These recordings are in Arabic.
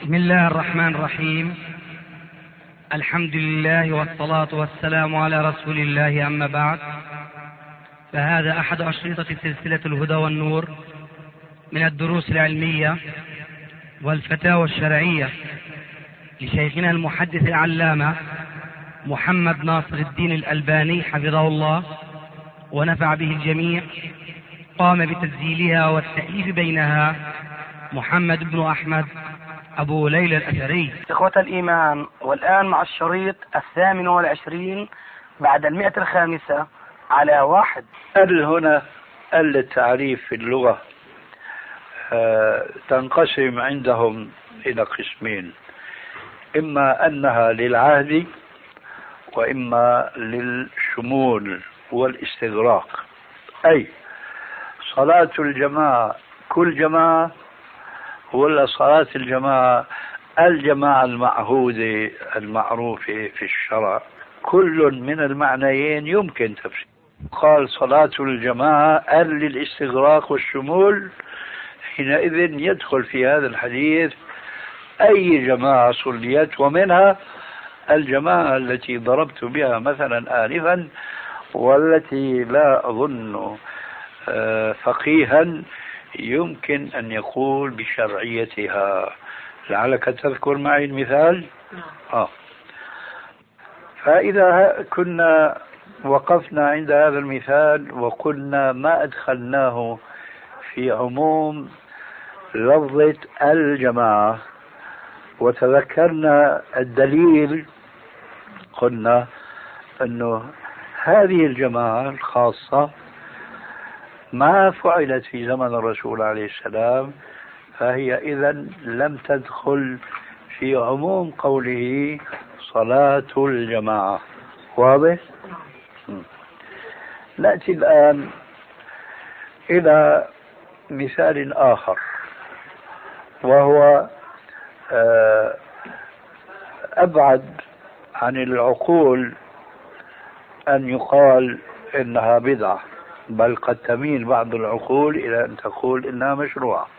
بسم الله الرحمن الرحيم. الحمد لله والصلاة والسلام على رسول الله، أما بعد، فهذا أحد أشرطة سلسلة الهدى والنور من الدروس العلمية والفتاوى الشرعية لشيخنا المحدث العلامة محمد ناصر الدين الألباني حفظه الله ونفع به الجميع. قام بتسجيلها والتأليف بينها محمد بن أحمد أبو ليلى الأثري. إخوة الإيمان، والآن مع الشريط 28 بعد 105 على 1. هنا التعريف في اللغة تنقسم عندهم إلى قسمين: إما أنها للعهد، وإما للشمول والاستغراق. أي صلاة الجماعة كل جماعة، ولا صلاة الجماعة المعهودة المعروفة في الشرع. كل من المعنيين يمكن تفسير. قال صلاة الجماعة للاستغراق والشمول، حينئذ يدخل في هذا الحديث أي جماعة صليت، ومنها الجماعة التي ضربت بها مثلا آنفا، والتي لا أظن فقيها يمكن أن يقول بشرعيتها. لعلك تذكر معي المثال. فإذا كنا وقفنا عند هذا المثال وقلنا ما أدخلناه في عموم لفظة الجماعة وتذكرنا الدليل، قلنا أنه هذه الجماعة الخاصة ما فعلت في زمن الرسول عليه السلام، فهي إذن لم تدخل في عموم قوله صلاة الجماعة. واضح؟ نأتي الآن إلى مثال آخر، وهو أبعد عن العقول أن يقال إنها بدعة، بل قد تميل بعض العقول إلى أن تقول إنها مشروعة.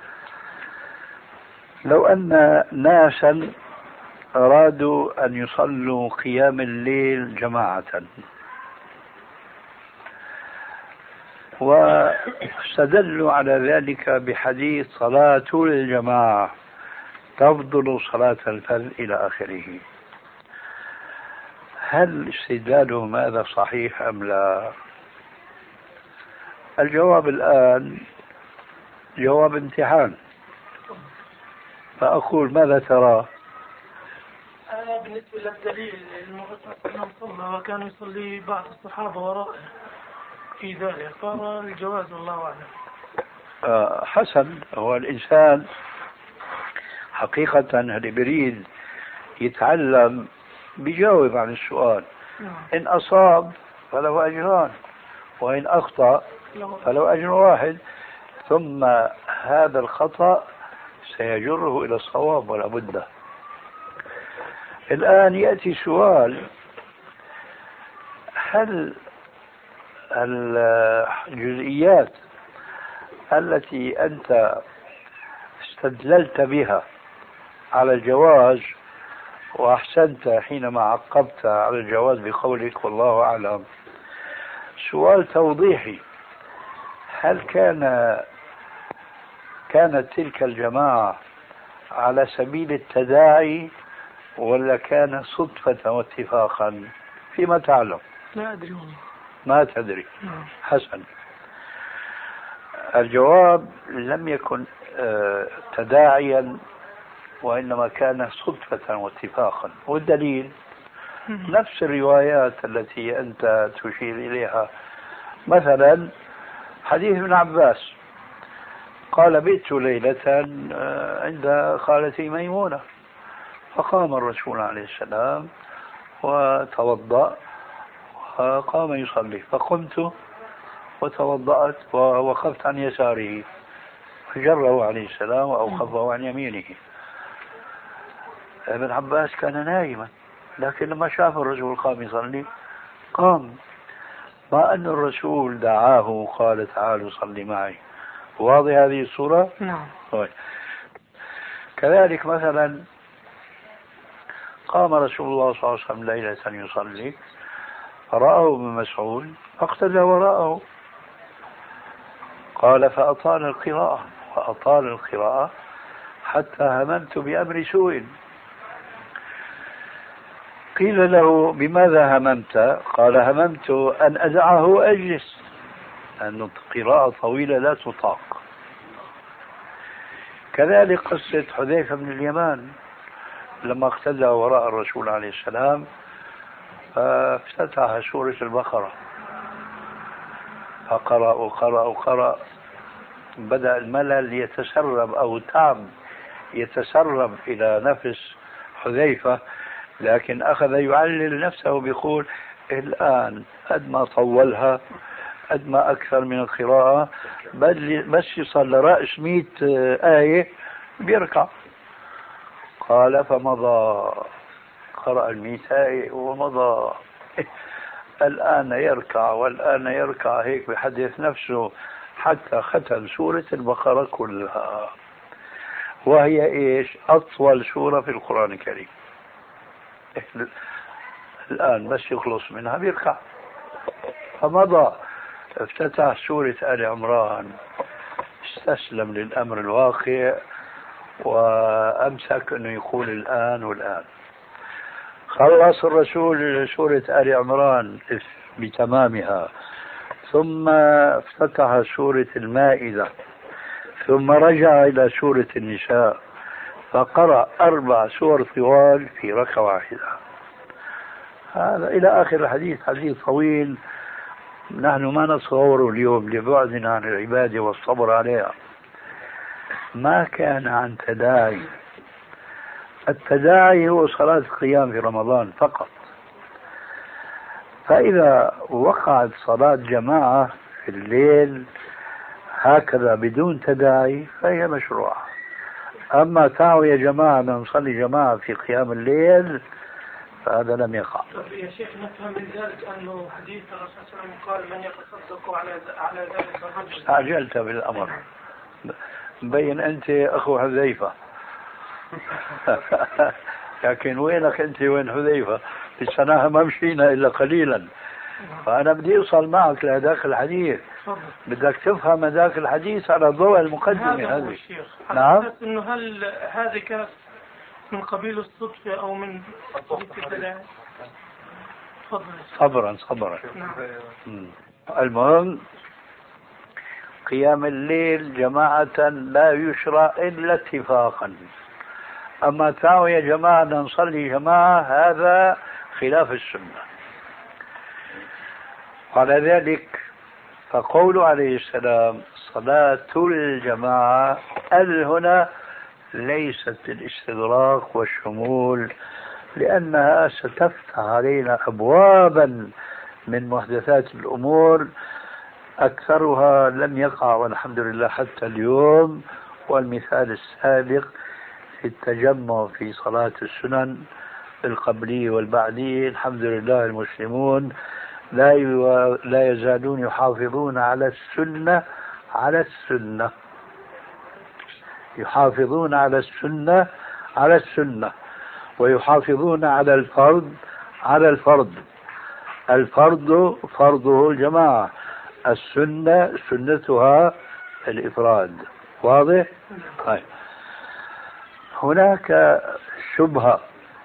لو أن ناسا أرادوا أن يصلوا قيام الليل جماعة، واستدلوا على ذلك بحديث صلاة الجماعة تفضل صلاة الفرد إلى آخره، هل استدلالهم هذا صحيح أم لا؟ الجواب الآن جواب امتحان، فأقول ماذا ترى؟ بالنسبة للدليل المؤمن صلى وكان يصلي بعض الصحابة وراءه في ذلك، قال الجواز والله أعلم. حسن. هو الإنسان حقيقة اللي بريد يتعلم بيجاوب عن السؤال. إن أصاب فله أجران، وإن أخطأ فله أجر واحد، ثم هذا الخطأ سيجره إلى الصواب ولا بد. الآن يأتي سؤال: هل الجزئيات التي أنت استدللت بها على الجواز، وأحسنت حينما عقبت على الجواز بقولك والله أعلم، سؤال توضيحي: هل كانت تلك الجماعة على سبيل التداعي، ولا كان صدفة واتفاقا؟ فيما تعلم. لا أدري والله. ما تدري. حسن. الجواب لم يكن تداعيا، وإنما كان صدفة واتفاقا. والدليل نفس الروايات التي أنت تشير إليها. مثلا حديث ابن عباس قال: بئت ليلة عند خالتي ميمونة، فقام الرسول عليه السلام وتوضأ وقام يصلي، فقمت وتوضأت ووقفت عن يساره، فجره عليه السلام وأوقفه عن يمينه. ابن عباس كان نائما، لكن لما شاف الرسول قام يصلي قام، ما أن الرسول دعاه وقال تعالوا صلي معي. واضح هذه الصورة؟ نعم. كذلك مثلا قام رسول الله صلى الله عليه وسلم ليلة يصلي فرآه ابن مسعود فاقتدى وراءه، قال فأطال القراءة حتى هممت بأمر سوء. قيل له بماذا هممت؟ قال هممت أن أدعه أجلس، لأن القراءة طويلة لا تطاق. كذلك قصة حذيفة بن اليمان لما اقتدى وراء الرسول عليه السلام فافتتح سورة البقرة فقرأ بدأ الملل يتسرب أو تعب يتسرب إلى نفس حذيفة، لكن أخذ يعلل نفسه بيقول الآن قد ما طولها قد ما أكثر من القراءة بس يصل لرأس 100 آية بيركع. قال فمضى قرأ 100 آية ومضى الآن يركع والآن يركع، هيك بحدث نفسه حتى ختم سورة البقرة كلها، وهي إيش؟ أطول سورة في القرآن الكريم. الآن بس يخلص منها بيركع. فمضى افتتح سورة آل عمران، استسلم للأمر الواقع وأمسك أنه يقول الآن والآن. خلص الرسول سورة آل عمران بتمامها، ثم افتتح سورة المائدة، ثم رجع إلى سورة النساء، فقرأ 4 سور طوال في ركعة واحدة. هذا إلى آخر الحديث، حديث طويل نحن ما نتصوره اليوم لبعدنا عن العبادة والصبر عليها. ما كان عن تداعي، التداعي هو صلاة القيام في رمضان فقط. فإذا وقعت صلاة جماعة في الليل هكذا بدون تداعي فهي مشروعة. أما تعالوا يا جماعة نصلي جماعة في قيام الليل فهذا لم يقع. يا شيخ نفهم من ذلك أنه حديث الرسول صلى الله عليه وسلم قال من يتصدق على ذلك الرجل. استعجلت بالأمر، مبين أنت أخو حذيفة. لكن وينك أنت وين حذيفة؟ لسناها ما مشينا إلا قليلا، فأنا بدي أوصل معك لهذاك الحديث. بدك تفهم هذاك الحديث على ضوء المقدمة هذه. نعم. إنه هل هذه كانت من قبيل الصدفة أو من التداعي؟ صبرا. المهم قيام الليل جماعة لا يشرع إلا اتفاقا. أما تعالوا يا جماعة نصلي جماعة هذا خلاف السنة. على ذلك فقول عليه السلام صلاة الجماعة هنا ليست الاستغراق والشمول، لأنها ستفتح علينا أبوابا من محدثات الأمور أكثرها لم يقع والحمد لله حتى اليوم. والمثال السابق في التجمع في صلاة السنن القبلية والبعدية، الحمد لله المسلمون لا يزالون يحافظون على السنة يحافظون على السنة ويحافظون على الفرض. الفرض فرضه الجماعة، السنة سنتها الإفراد. واضح؟ طيب. هناك شبهة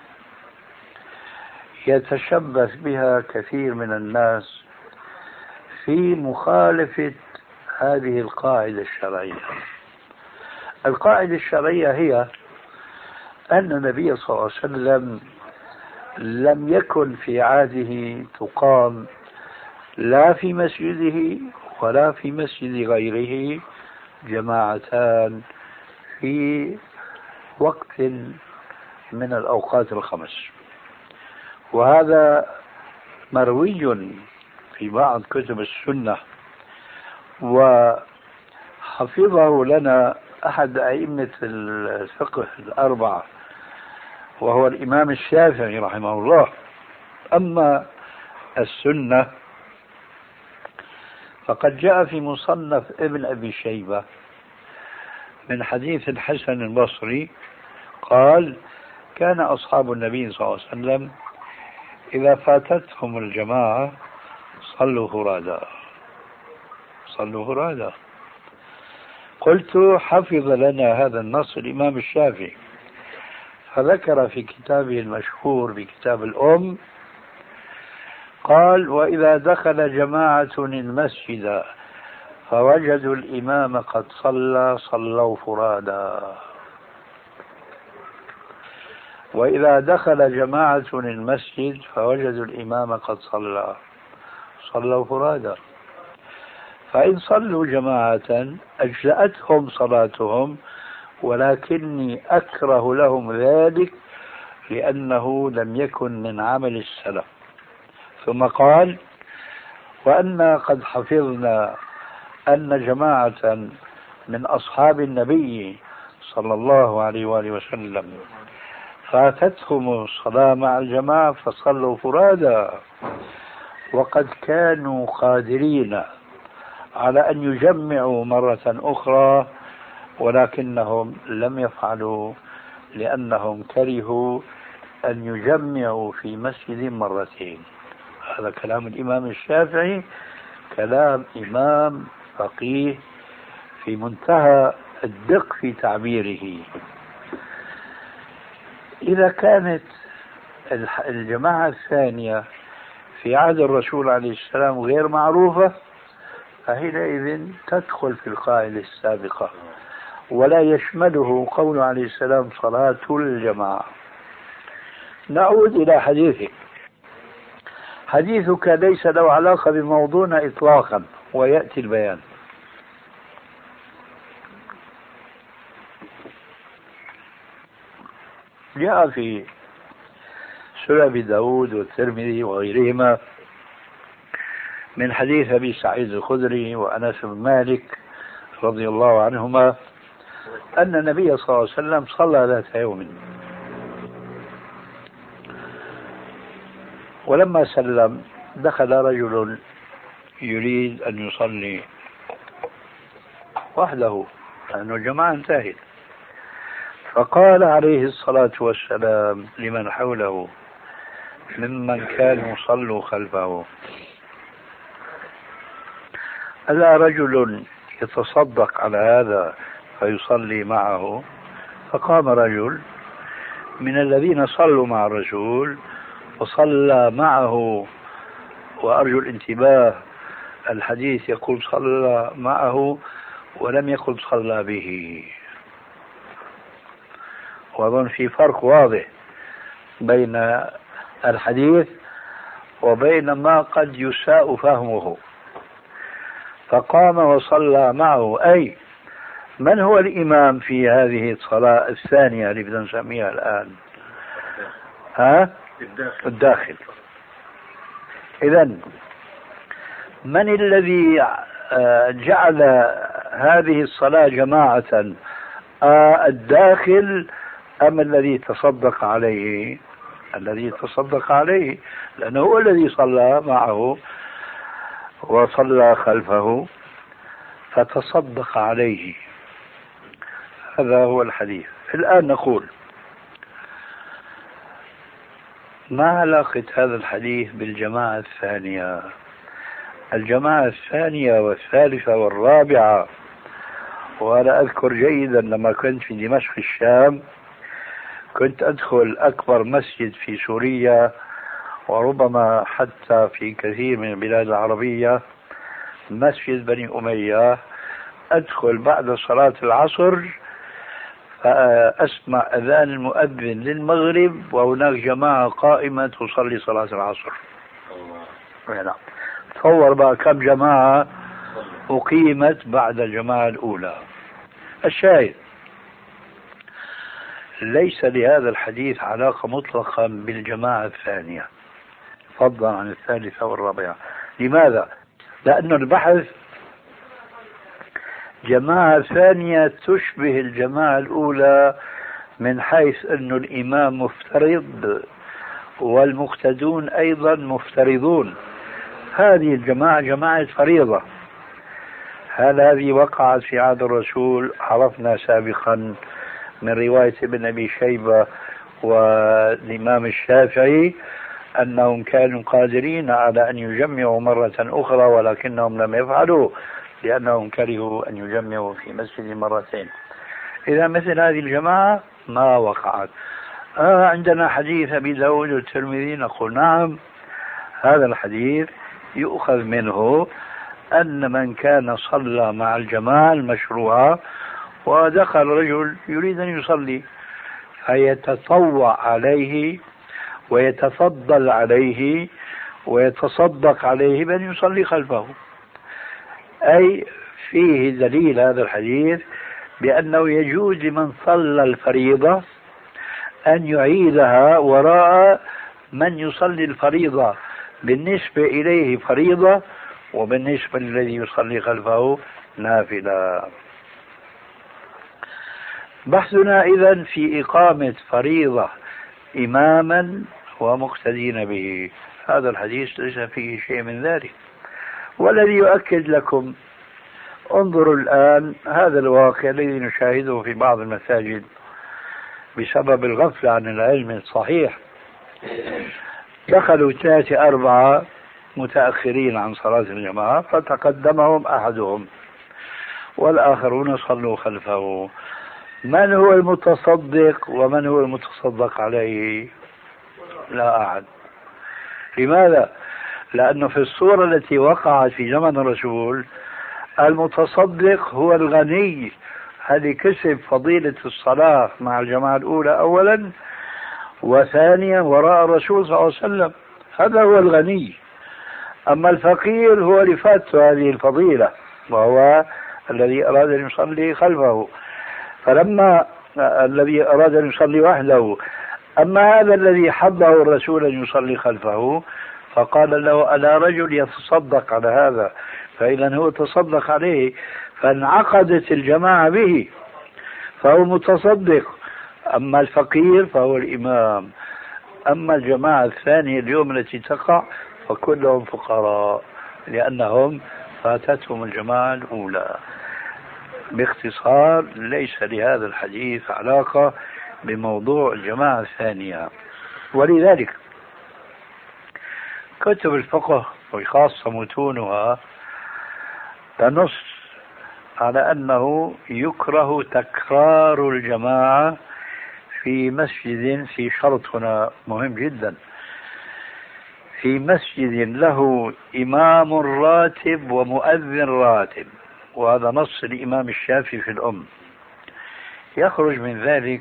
يتشبث بها كثير من الناس في مخالفة هذه القاعدة الشرعية. القاعدة الشرعية هي أن النبي صلى الله عليه وسلم لم يكن في عهده تقام لا في مسجده ولا في مسجد غيره جماعتان في وقت من الأوقات الخمس، وهذا مروي في بعض كتب السنة، وحفظه لنا أحد أئمة الفقه الأربعة وهو الإمام الشافعي رحمه الله. أما السنة فقد جاء في مصنف ابن أبي شيبة من حديث الحسن البصري قال كان أصحاب النبي صلى الله عليه وسلم إذا فاتتهم الجماعة صلوا فرادا. قلت حفظ لنا هذا النص الإمام الشافعي، فذكر في كتابه المشهور بكتاب الأم قال وإذا دخل جماعة المسجد فوجدوا الإمام قد صلى صلوا فرادا. وإذا دخل جماعة المسجد فوجدوا الإمام قد صلى صلوا فرادا. فإن صلوا جماعة أجزأتهم صلاتهم، ولكني أكره لهم ذلك لأنه لم يكن من عمل السلف. ثم قال وأنا قد حفظنا أن جماعة من أصحاب النبي صلى الله عليه وآله وسلم فاتتهم الصلاة مع الجماعة فصلوا فرادا، وقد كانوا قادرين على أن يجمعوا مرة أخرى ولكنهم لم يفعلوا لأنهم كرهوا أن يجمعوا في مسجد مرتين. هذا كلام الإمام الشافعي، كلام إمام فقيه في منتهى الدقة في تعبيره. إذا كانت الجماعة الثانية في عهد الرسول عليه السلام غير معروفة فحينئذ تدخل في القاعدة السابقة ولا يشمله قول عليه السلام صلاة الجماعة. نعود إلى حديثك. حديثك ليس له علاقة بموضوعنا إطلاقا ويأتي البيان. جاء في سنن أبي داود والترمذي وغيرهما من حديث أبي سعيد الخدري وأنس بن مالك رضي الله عنهما أن النبي صلى الله عليه وسلم صلى ذات يوم، ولما سلم دخل رجل يريد أن يصلي وحده لأن الجماعة انتهت، فقال عليه الصلاة والسلام لمن حوله ممن كانوا صلوا خلفه ألا رجل يتصدق على هذا فيصلي معه؟ فقام رجل من الذين صلوا مع الرسول وصلى معه، وأرجو الانتباه الحديث يقول صلى معه ولم يقل صلى به، وأظن في فرق واضح بين الحديث وبين ما قد يساء فهمه. فقام وصلى معه، أي من هو الإمام في هذه الصلاة الثانية اللي بدنا نسميها الآن؟ الداخل. إذن من الذي جعل هذه الصلاة جماعة، الداخل أم الذي تصدق عليه؟ الذي تصدق عليه، لأنه هو الذي صلى معه وصلى خلفه فتصدق عليه. هذا هو الحديث. الآن نقول ما علاقة هذا الحديث بالجماعة الثانية؟ الجماعة الثانية والثالثة والرابعة، وأنا أذكر جيدا لما كنت في دمشق الشام كنت أدخل أكبر مسجد في سوريا وربما حتى في كثير من البلاد العربية، مسجد بني أمية، أدخل بعد صلاة العصر فأسمع أذان المؤذن للمغرب وهناك جماعة قائمة تصلي صلاة العصر. نعم. تصور بقى كم جماعة أقيمت بعد الجماعة الأولى. الشاهد ليس لهذا الحديث علاقة مطلقة بالجماعة الثانية فضلا عن الثالثة والرابعة. لماذا؟ لأن البحث جماعة ثانية تشبه الجماعة الأولى من حيث أن الإمام مفترض والمقتدون أيضا مفترضون. هذه الجماعة جماعة فريضة، هل هذه وقعت في عهد الرسول؟ عرفنا سابقا من رواية ابن أبي شيبة والإمام الشافعي أنهم كانوا قادرين على أن يجمعوا مرة أخرى ولكنهم لم يفعلوا لأنهم كرهوا أن يجمعوا في مسجد مرتين. إذا مثل هذه الجماعة ما وقعت. عندنا حديث أبي داود والترمذي، نقول نعم، هذا الحديث يؤخذ منه أن من كان صلى مع الجماعة المشروعة ودخل رجل يريد أن يصلي فيتطوع عليه ويتفضل عليه ويتصدق عليه بأن يصلي خلفه، أي فيه دليل هذا الحديث بأنه يجوز لمن صلى الفريضة أن يعيدها وراء من يصلي الفريضة بالنسبة إليه فريضة وبالنسبة للذي يصلي خلفه نافلة. بحثنا إذن في إقامة فريضة إماما ومقتدين به، هذا الحديث ليس فيه شيء من ذلك. والذي يؤكد لكم، انظروا الآن هذا الواقع الذي نشاهده في بعض المساجد بسبب الغفلة عن العلم الصحيح. دخلوا 3-4 متأخرين عن صلاة الجماعة فتقدمهم أحدهم والآخرون صلوا خلفه. من هو المتصدق ومن هو المتصدق عليه؟ لا أحد. لماذا؟ لأنه في الصورة التي وقعت في زمن الرسول المتصدق هو الغني الذي كسب فضيلة الصلاة مع الجماعة الأولى أولا، وثانيا وراء الرسول صلى الله عليه وسلم، هذا هو الغني. أما الفقير هو اللي فاته هذه الفضيلة وهو الذي أراد أن يصلي خلفه، فلما الذي أراد أن يصلي وحده. أما هذا الذي حضه الرسول أن يصلي خلفه فقال له ألا رجل يتصدق على هذا، فإذا هو تصدق عليه فانعقدت الجماعة به فهو متصدق. أما الفقير فهو الإمام. أما الجماعة الثانية اليوم التي تقع فكلهم فقراء لأنهم فاتتهم الجماعة الأولى. باختصار ليس لهذا الحديث علاقة بموضوع الجماعة الثانية. ولذلك كتب الفقه وخاصة متونها تنص على أنه يكره تكرار الجماعة في مسجد، في شرط هنا مهم جدا، في مسجد له إمام راتب ومؤذن راتب، وهذا نص الإمام الشافعي في الأم. يخرج من ذلك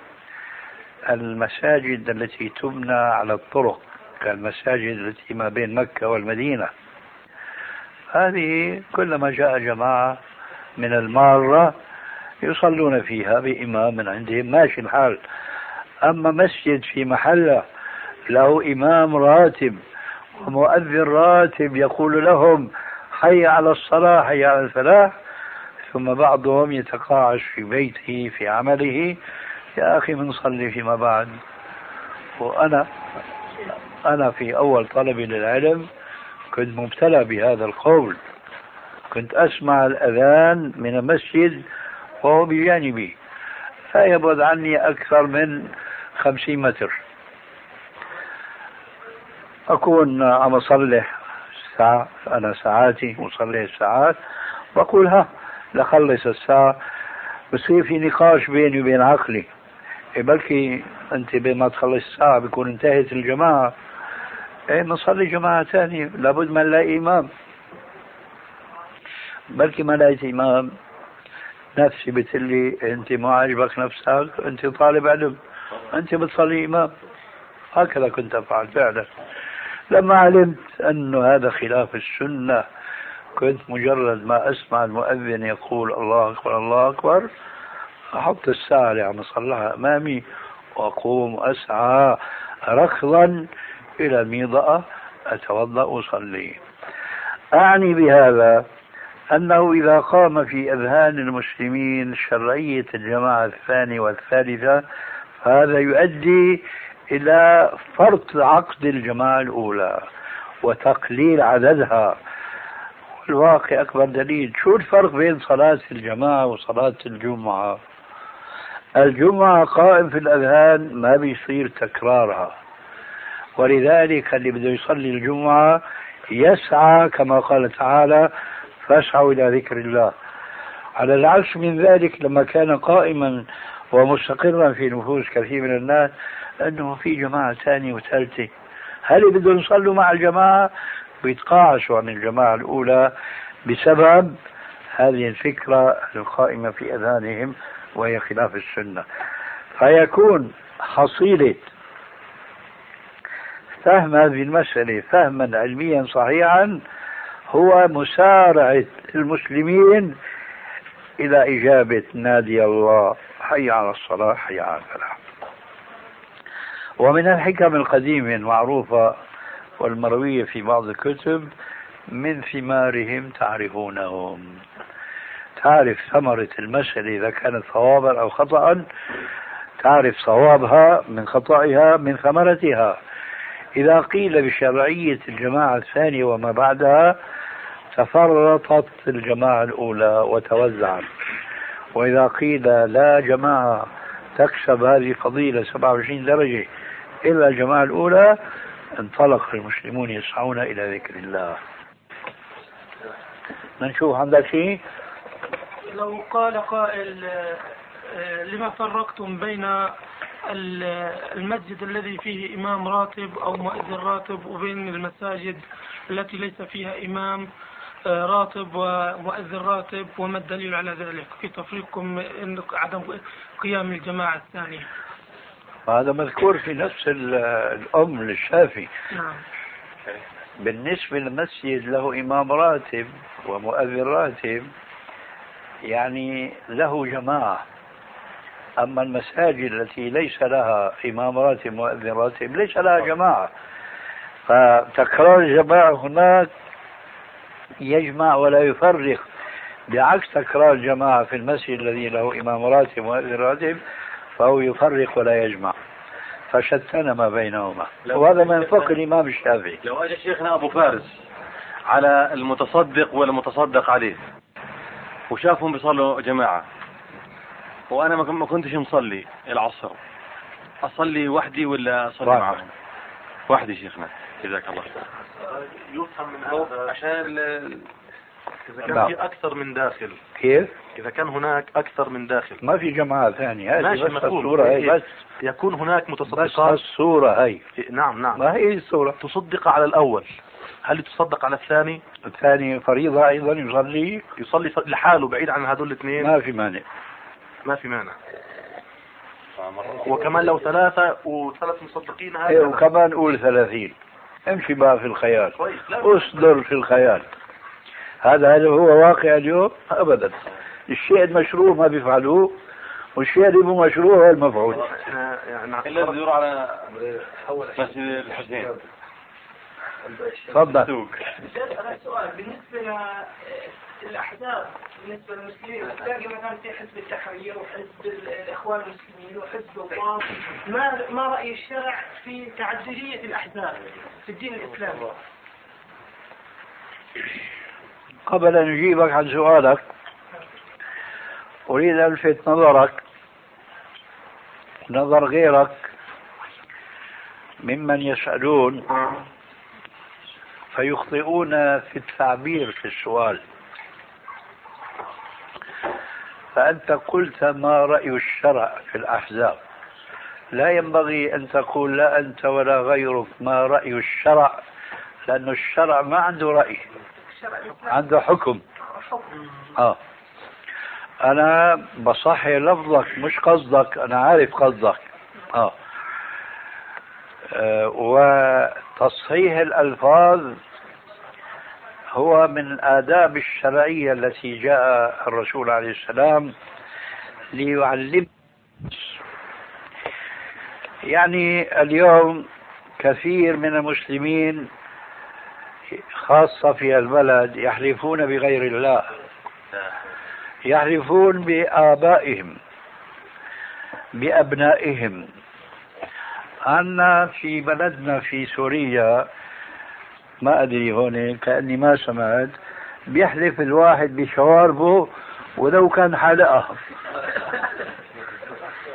المساجد التي تبنى على الطرق كالمساجد التي ما بين مكة والمدينة، هذه كلما جاء جماعة من المارة يصلون فيها بإمام من عندهم ماشي الحال. أما مسجد في محله له إمام راتب ومؤذن راتب يقول لهم حي على الصلاة حي على الفلاح، ثم بعضهم يتقاعس في بيته في عمله، يا أخي بنصلي فيما بعد. وأنا في أول طلبي للعلم كنت مبتلى بهذا القول، كنت أسمع الأذان من المسجد وهو بجانبي لا يبعد عني أكثر من 50 متر. أكون عم أصلي ساعة، أنا ساعاتي وصلي الساعات، بقول لخلص الساعة، بصير في نقاش بيني وبين عقلي، بلكي أنت بين ما تخلص الساعة بيكون انتهت الجماعة، نصلي جماعة ثانية، لابد ما نلاقي إمام. بلكي ما لقيت إمام نفسي بتقلي أنت ما عجبك نفسك، أنت طالب علم، أنت بتصلي إمام. هكذا كنت أفعل فعلا. لما علمت أنه هذا خلاف السنة كنت مجرد ما أسمع المؤذن يقول الله أكبر الله أكبر أحط الساعة اللي عم أصلحها أمامي وأقوم أسعى ركضا إلى الميضأة أتوضأ وأصلي. أعني بهذا أنه إذا قام في أذهان المسلمين شرعية الجماعة الثانية والثالثة فهذا يؤدي إلى فرط عقد الجماعة الأولى وتقليل عددها. الواقع أكبر دليل. شو الفرق بين صلاة الجماعة وصلاة الجمعة؟ الجمعة قائم في الأذهان، ما بيصير تكرارها، ولذلك اللي بده يصلي الجمعة يسعى كما قال تعالى فاسعوا إلى ذكر الله. على العكس من ذلك لما كان قائما ومستقرا في نفوس كثير من الناس أنه في جماعة ثانية وثالثة، هل بدهم يصلوا مع الجماعة بيتقاعسوا عن الجماعة الأولى بسبب هذه الفكرة القائمة في أذهانهم وهي خلاف السنة. فيكون حصيلة فهم هذه المسألة فهما علميا صحيحا هو مسارعة المسلمين إلى إجابة نادي الله حي على الصلاة حي على الفلاح. ومن الحكم القديمة المعروفة والمروية في بعض الكتب من ثمارهم تعرفونهم، تعرف ثمرة المسألة إذا كانت صوابا أو خطأ، تعرف صوابها من خطأها من ثمرتها. إذا قيل بشرعية الجماعة الثانية وما بعدها تفرطت الجماعة الأولى وتوزعت، وإذا قيل لا جماعة تكسب هذه الفضيلة 27 درجة إلا الجماعة الأولى انطلق المسلمون يسعون إلى ذكر الله. نشوف عندك شيء؟ لو قال قائل لما فرقتم بين المسجد الذي فيه إمام راتب أو مؤذن راتب وبين المساجد التي ليس فيها إمام راتب ومؤذن راتب، وما الدليل على ذلك في تفريقكم عدم قيام الجماعة الثانية؟ هذا مذكور في نفس الأم للشافعي. نعم. بالنسبة للمسجد له إمام راتب ومؤذن راتب يعني له جماعة، أما المساجد التي ليس لها إمام راتب مؤذن راتب ليس لها جماعة، فتكرار الجماعة هناك يجمع ولا يفرق، بعكس تكرار الجماعة في المسجد الذي له إمام راتب مؤذن راتب فهو يفرق ولا يجمع، فشتن ما بينهما، وهذا من فقه الإمام الشافعي. لو أجى شيخنا أبو فارس على المتصدق والمتصدق عليه وشافهم بيصلوا جماعة وأنا ما كنتش مصلي العصر، أصلي وحدي ولا أصلي معهم؟ وحدي شيخنا جزاك الله. يفهم من هذا عشان إذا كان في أكثر من داخل. كيف؟ إذا كان هناك أكثر من داخل ما في جماعة ثانية، هذه بس مفهوم. الصورة هي بس يكون هناك متصدقات بس الصورة هي. نعم ما هي الصورة؟ تصدق على الأول، هل تصدق على الثاني؟ الثاني فريضة أيضا يصلي لحاله بعيد عن هذول الاثنين، ما في مانع. ما في مانع. وكمان لو ثلاثة وثلاث مصدقين هذا وكمان قول 30 امشي بقى في الخيال، اصدر في الخيال. هذا هو واقع اليوم؟ أبدا. الشيء المشروع ما بيفعلوه، والشيء اللي مو مشروع هو المفعول. الذي يدور على مسجد الحسين. تفضل. سؤال بالنسبة للأحزاب، بالنسبة للمسلمين تلاقي مثلا في حزب التحرير وحزب الإخوان المسلمين وحزب الله، ما رأي الشرع في تعددية الأحزاب في الدين الإسلامي؟ قبل أن أجيبك عن سؤالك أريد أن ألفت نظرك نظر غيرك ممن يسألون فيخطئون في التعبير في السؤال. فأنت قلت ما رأي الشرع في الأحزاب، لا ينبغي أن تقول لا أنت ولا غيرك ما رأي الشرع، لأن الشرع ما عنده رأي، عنده حكم. أنا بصحي لفظك مش قصدك، أنا عارف قصدك. وتصحيح الألفاظ هو من الآداب الشرعية التي جاء الرسول عليه السلام ليعلم. يعني اليوم كثير من المسلمين خاصة في البلد يحلفون بغير الله، يحلفون بآبائهم بأبنائهم. عنا في بلدنا في سوريا ما أدري هون كأني ما سمعت بيحلف الواحد بشواربه ولو كان حلقه.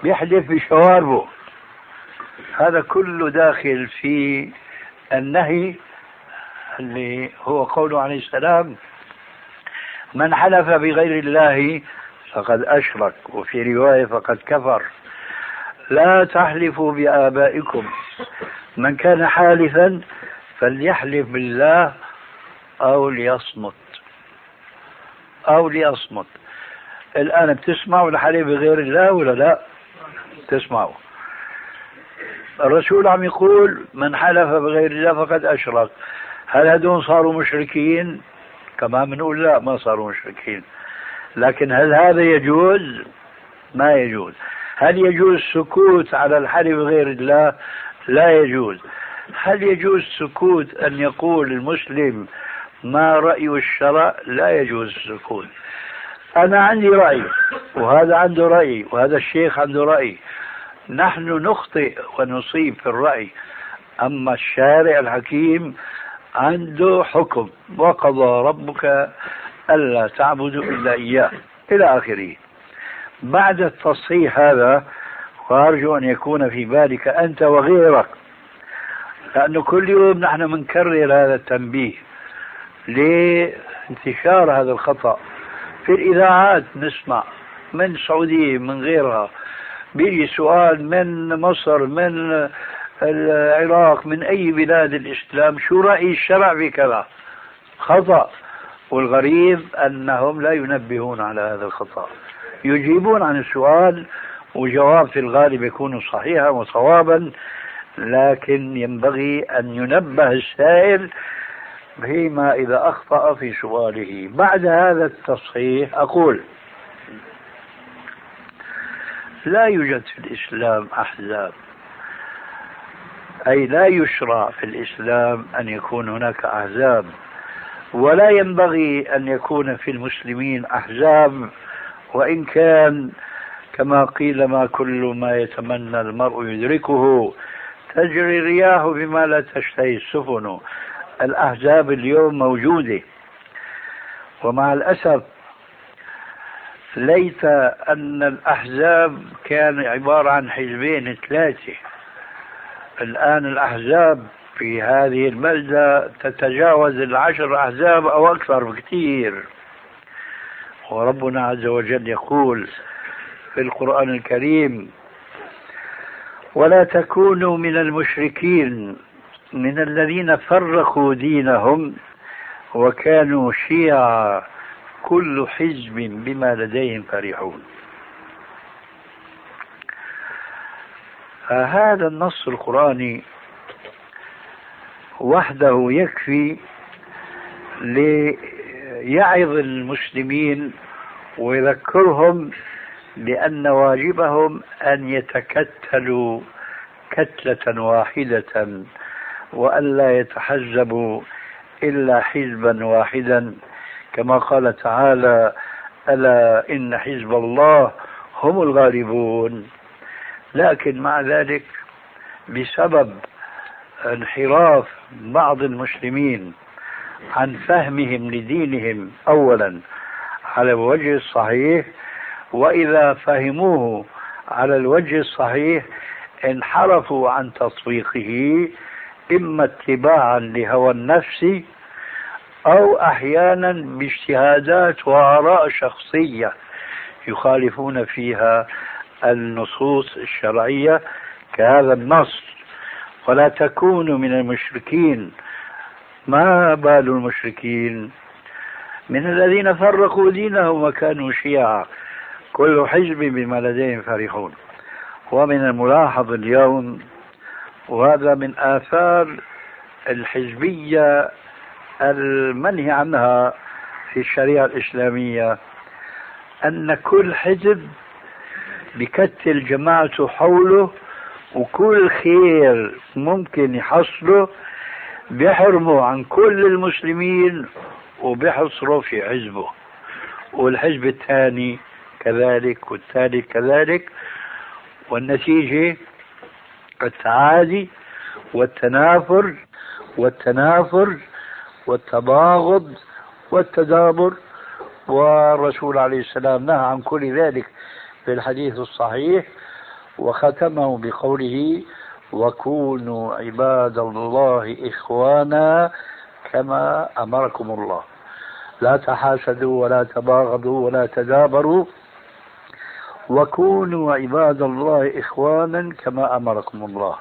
بيحلف بشواربه. هذا كله داخل في النهي اللي هو قوله عليه السلام: من حلف بغير الله فقد أشرك، وفي رواية فقد كفر. لا تحلفوا بآبائكم، من كان حالفا فليحلف بالله أو ليصمت أو ليصمت. الآن بتسمعوا الحلف بغير الله ولا لا؟ تسمعوا. الرسول عم يقول من حلف بغير الله فقد أشرك. هل هدول صاروا مشركين؟ كما بنقول لا، ما صاروا مشركين. لكن هل هذا يجوز؟ ما يجوز. هل يجوز سكوت على الحلف بغير الله؟ لا يجوز. هل يجوز سكوت أن يقول المسلم ما رأي الشرع؟ لا يجوز السكوت. أنا عندي رأي وهذا عنده رأي وهذا الشيخ عنده رأي، نحن نخطئ ونصيب في الرأي، أما الشارع الحكيم عنده حكم: وقضى ربك ألا تعبدوا إلا إياه، إلى آخره. بعد التصحيح هذا، وأرجو أن يكون في بالك أنت وغيرك، لأنه كل يوم نحن منكرر هذا التنبيه لانتشار هذا الخطأ في الإذاعات. نسمع من السعودية من غيرها بيجي سؤال من مصر، من العراق، من أي بلاد الإسلام: شو رأي الشرع بكذا؟ خطأ. والغريب أنهم لا ينبهون على هذا الخطأ، يجيبون عن السؤال وجواب في الغالب يكون صحيحا وصوابا، لكن ينبغي أن ينبه السائل فيما إذا أخطأ في سؤاله. بعد هذا التصحيح أقول: لا يوجد في الإسلام أحزاب، أي لا يشرع في الإسلام أن يكون هناك أحزاب، ولا ينبغي أن يكون في المسلمين أحزاب، وإن كان كما قيل ما كل ما يتمنى المرء يدركه، تجري الرياح بما لا تشتهي السفن. الأحزاب اليوم موجودة، ومع الأسف ليت أن الأحزاب كان عبارة عن حزبين 3. الآن الأحزاب في هذه البلدة تتجاوز 10 أحزاب أو أكثر بكثير. وربنا عز وجل يقول في القرآن الكريم: ولا تكونوا من المشركين من الذين فرقوا دينهم وكانوا شيعا كل حزب بما لديهم فرحون. هذا النص القرآني وحده يكفي ليعظ المسلمين ويذكرهم بأن واجبهم أن يتكتلوا كتلة واحدة، وألا يتحزبوا إلا حزبا واحدا، كما قال تعالى: ألا إن حزب الله هم الغالبون. لكن مع ذلك بسبب انحراف بعض المسلمين عن فهمهم لدينهم أولا على الوجه الصحيح، وإذا فهموه على الوجه الصحيح انحرفوا عن تطبيقه، إما اتباعا لهوى النفس أو أحيانا باجتهادات وآراء شخصية يخالفون فيها النصوص الشرعية كهذا النص: ولا تكونوا من المشركين. ما بال المشركين؟ من الذين فرقوا دينهم وكانوا شيعا كل حزب بما لديهم فرحون. ومن الملاحظ اليوم، وهذا من آثار الحزبية المنهي عنها في الشريعة الإسلامية، أن كل حزب بكتل جماعته حوله، وكل خير ممكن يحصله بيحرمه عن كل المسلمين وبيحصره في حزبه، والحزب الثاني كذلك والثالث كذلك، والنتيجة التعادي والتنافر والتباغض والتدابر. والرسول عليه السلام نهى عن كل ذلك في الحديث الصحيح، وختمه بقوله وكونوا عباد الله إخوانا كما أمركم الله، لا تحاسدوا ولا تباغضوا ولا تدابروا، وكونوا عباد الله إخوانا كما أمركم الله.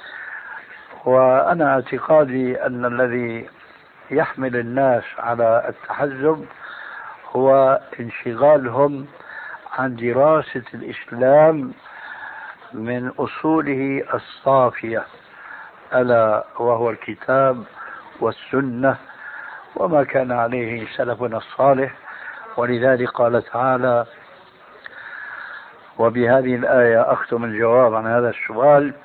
وأنا اعتقادي أن الذي يحمل الناس على التحزب هو انشغالهم عن دراسة الإسلام من أصوله الصافية، ألا وهو الكتاب والسنة وما كان عليه سلفنا الصالح. ولذلك قال تعالى، وبهذه الآية أختم الجواب عن هذا السؤال،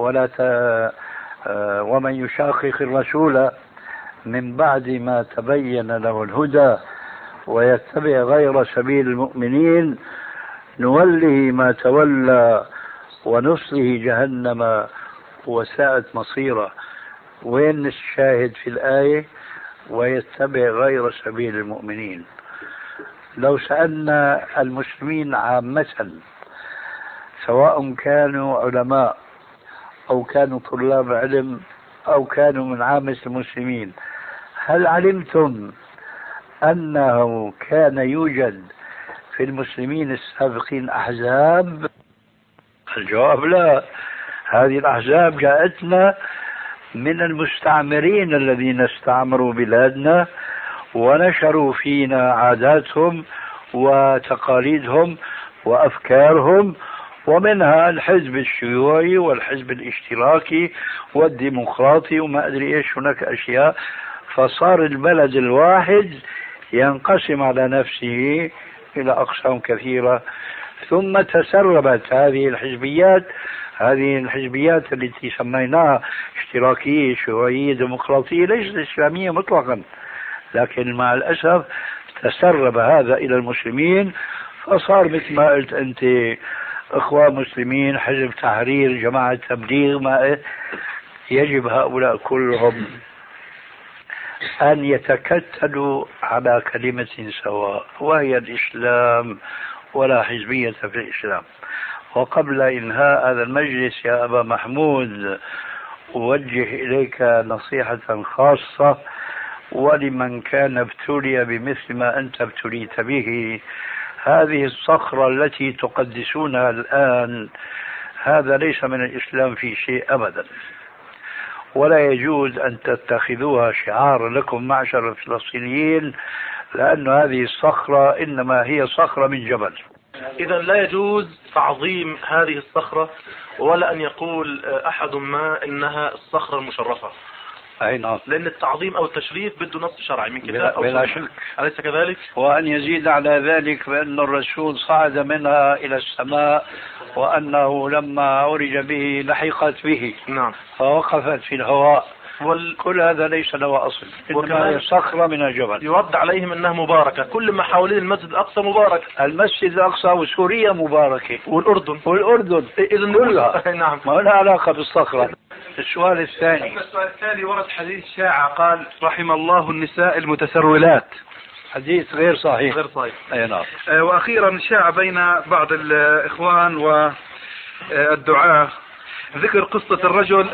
ومن يشاقق الرسول من بعد ما تبين له الهدى ويتبع غير سبيل المؤمنين نوله ما تولى ونصله جهنم وساءت مصيره. وين الشاهد في الآية؟ ويتبع غير سبيل المؤمنين. لو سألنا المسلمين عامة سواء كانوا علماء أو كانوا طلاب علم أو كانوا من عامة المسلمين، هل علمتم أنه كان يوجد في المسلمين السابقين أحزاب؟ الجواب لا. هذه الأحزاب جاءتنا من المستعمرين الذين استعمروا بلادنا ونشروا فينا عاداتهم وتقاليدهم وأفكارهم، ومنها الحزب الشيوعي والحزب الاشتراكي والديمقراطي وما أدري إيش، هناك أشياء. فصار البلد الواحد ينقسم على نفسه إلى أقسام كثيرة، ثم تسربت هذه الحزبيات التي سميناها اشتراكية شيوعية ديمقراطية، ليست إسلامية مطلقا، لكن مع الأسف تسرب هذا إلى المسلمين، فصار مثل ما قلت أنت إخوان مسلمين، حزب تحرير، جماعة تبليغ. ما يجب هؤلاء كلهم أن يتكتلوا على كلمة سواء وهي الإسلام، ولا حزبية في الإسلام. وقبل إنهاء هذا المجلس يا أبا محمود أوجه إليك نصيحة خاصة، ولمن كان ابتلي بمثل ما أنت ابتليت به. هذه الصخرة التي تقدسونها الآن هذا ليس من الإسلام في شيء أبدا، ولا يجوز أن تتخذوها شعار لكم معشر الفلسطينيين، لأن هذه الصخرة إنما هي صخرة من جبل. إذا لا يجوز تعظيم هذه الصخرة، ولا أن يقول أحد ما إنها الصخرة المشرفة. أي نعم. لأن التعظيم أو التشريف بده نص شرعي من كتاب أو بلا سنة. شك. أليس كذلك؟ وأن يزيد على ذلك بأن الرسول صعد منها إلى السماء، وأنه لما عرج به لحقت به. نعم. فوقفت في الهواء. كل هذا ليس له أصل، إنما هي صخرة من الجبل. يرد عليهم أنها مباركة، كل ما حوالين المسجد الأقصى مبارك. المسجد الأقصى وسوريا مباركة، والأردن إذن كلها. نعم. ما لها علاقة بالصخرة. السؤال الثاني. السؤال الثاني ورد حديث شاع قال رحم الله النساء المتسرولات. حديث غير صحيح. غير صحيح. أي نعم. وأخيرا شاع بين بعض الإخوان والدعاة ذكر قصة الرجل